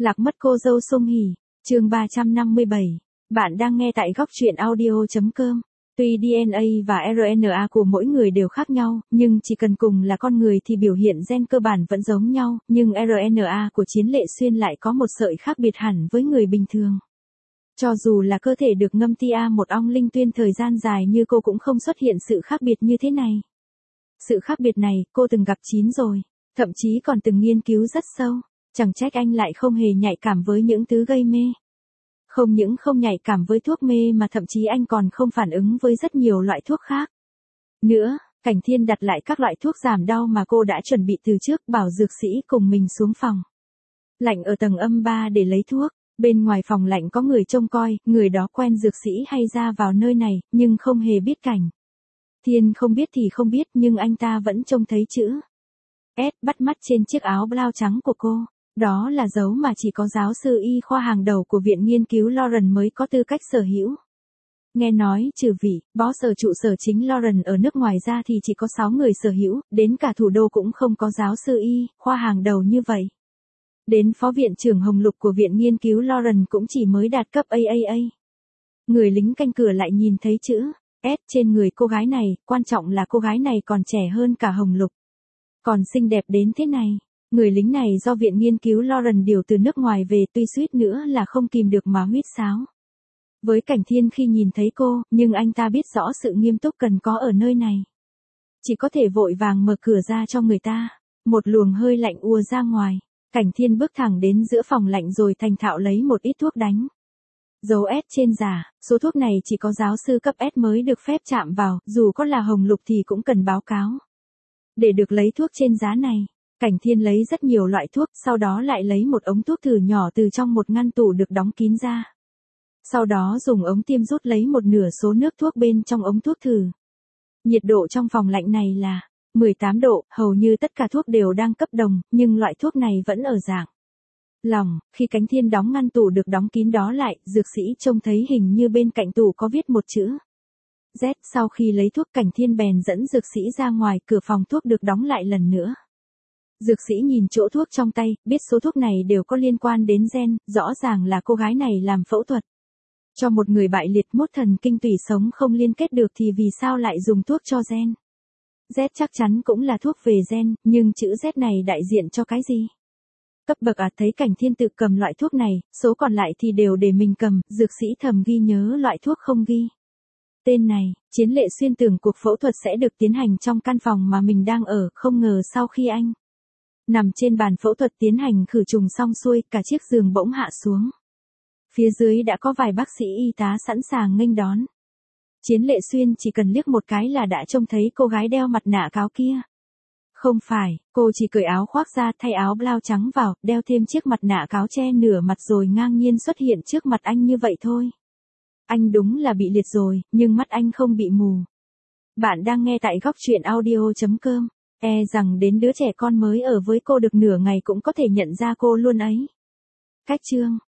Lạc mất cô dâu Song Hỷ, chương 357. Bạn đang nghe tại góc truyện audio.com. Tuy DNA và RNA của mỗi người đều khác nhau, nhưng chỉ cần cùng là con người thì biểu hiện gen cơ bản vẫn giống nhau, nhưng RNA của Chiến Lệ Xuyên lại có một sợi khác biệt hẳn với người bình thường. Cho dù là cơ thể được ngâm tia một ong linh tuyên thời gian dài như cô cũng không xuất hiện sự khác biệt như thế này. Sự khác biệt này, cô từng gặp Chín rồi, thậm chí còn từng nghiên cứu rất sâu. Chẳng trách anh lại không hề nhạy cảm với những thứ gây mê. Không những không nhạy cảm với thuốc mê mà thậm chí anh còn không phản ứng với rất nhiều loại thuốc khác. Nữa, Cảnh Thiên đặt lại các loại thuốc giảm đau mà cô đã chuẩn bị từ trước, bảo dược sĩ cùng mình xuống phòng lạnh ở tầng âm 3 để lấy thuốc. Bên ngoài phòng lạnh có người trông coi, người đó quen dược sĩ hay ra vào nơi này, nhưng không hề biết Cảnh Thiên không biết thì không biết, nhưng anh ta vẫn trông thấy chữ S bắt mắt trên chiếc áo blau trắng của cô. Đó là dấu mà chỉ có giáo sư y khoa hàng đầu của Viện Nghiên cứu Lawrence mới có tư cách sở hữu. Nghe nói, trừ vị, boss ở trụ sở chính Lawrence ở nước ngoài ra thì chỉ có 6 người sở hữu, đến cả thủ đô cũng không có giáo sư y khoa hàng đầu như vậy. Đến phó viện trưởng Hồng Lục của Viện Nghiên cứu Lawrence cũng chỉ mới đạt cấp AAA. Người lính canh cửa lại nhìn thấy chữ S trên người cô gái này, quan trọng là cô gái này còn trẻ hơn cả Hồng Lục. Còn xinh đẹp đến thế này. Người lính này do Viện Nghiên cứu Lawrence điều từ nước ngoài về, tuy suýt nữa là không kìm được mà huýt sáo với Cảnh Thiên khi nhìn thấy cô, nhưng anh ta biết rõ sự nghiêm túc cần có ở nơi này. Chỉ có thể vội vàng mở cửa ra cho người ta. Một luồng hơi lạnh ùa ra ngoài. Cảnh Thiên bước thẳng đến giữa phòng lạnh rồi thành thạo lấy một ít thuốc đánh dấu S trên giả. Số thuốc này chỉ có giáo sư cấp S mới được phép chạm vào, dù có là Hồng Lục thì cũng cần báo cáo. Để được lấy thuốc trên giá này, Cảnh Thiên lấy rất nhiều loại thuốc, sau đó lại lấy một ống thuốc thử nhỏ từ trong một ngăn tủ được đóng kín ra. Sau đó dùng ống tiêm rút lấy một nửa số nước thuốc bên trong ống thuốc thử. Nhiệt độ trong phòng lạnh này là 18 độ, hầu như tất cả thuốc đều đang cấp đồng, nhưng loại thuốc này vẫn ở dạng lỏng. Khi Cảnh Thiên đóng ngăn tủ được đóng kín đó lại, dược sĩ trông thấy hình như bên cạnh tủ có viết một chữ Z. Sau khi lấy thuốc, Cảnh Thiên bèn dẫn dược sĩ ra ngoài, cửa phòng thuốc được đóng lại lần nữa. Dược sĩ nhìn chỗ thuốc trong tay, biết số thuốc này đều có liên quan đến gen, rõ ràng là cô gái này làm phẫu thuật cho một người bại liệt, mốt thần kinh tủy sống không liên kết được thì vì sao lại dùng thuốc cho gen. Z chắc chắn cũng là thuốc về gen, nhưng chữ Z này đại diện cho cái gì? Cấp bậc thấy Cảnh Thiên tự cầm loại thuốc này, số còn lại thì đều để mình cầm, dược sĩ thầm ghi nhớ loại thuốc không ghi tên này. Chiến Lệ Xuyên tưởng cuộc phẫu thuật sẽ được tiến hành trong căn phòng mà mình đang ở, không ngờ sau khi anh nằm trên bàn phẫu thuật tiến hành khử trùng xong xuôi, cả chiếc giường bỗng hạ xuống. Phía dưới đã có vài bác sĩ y tá sẵn sàng nghênh đón. Chiến Lệ Xuyên chỉ cần liếc một cái là đã trông thấy cô gái đeo mặt nạ cáo kia. Không phải, cô chỉ cởi áo khoác ra, thay áo blau trắng vào, đeo thêm chiếc mặt nạ cáo che nửa mặt rồi ngang nhiên xuất hiện trước mặt anh như vậy thôi. Anh đúng là bị liệt rồi, nhưng mắt anh không bị mù. Bạn đang nghe tại góc truyện audio.com. Rằng đến đứa trẻ con mới ở với cô được nửa ngày cũng có thể nhận ra cô luôn ấy. Cách chương.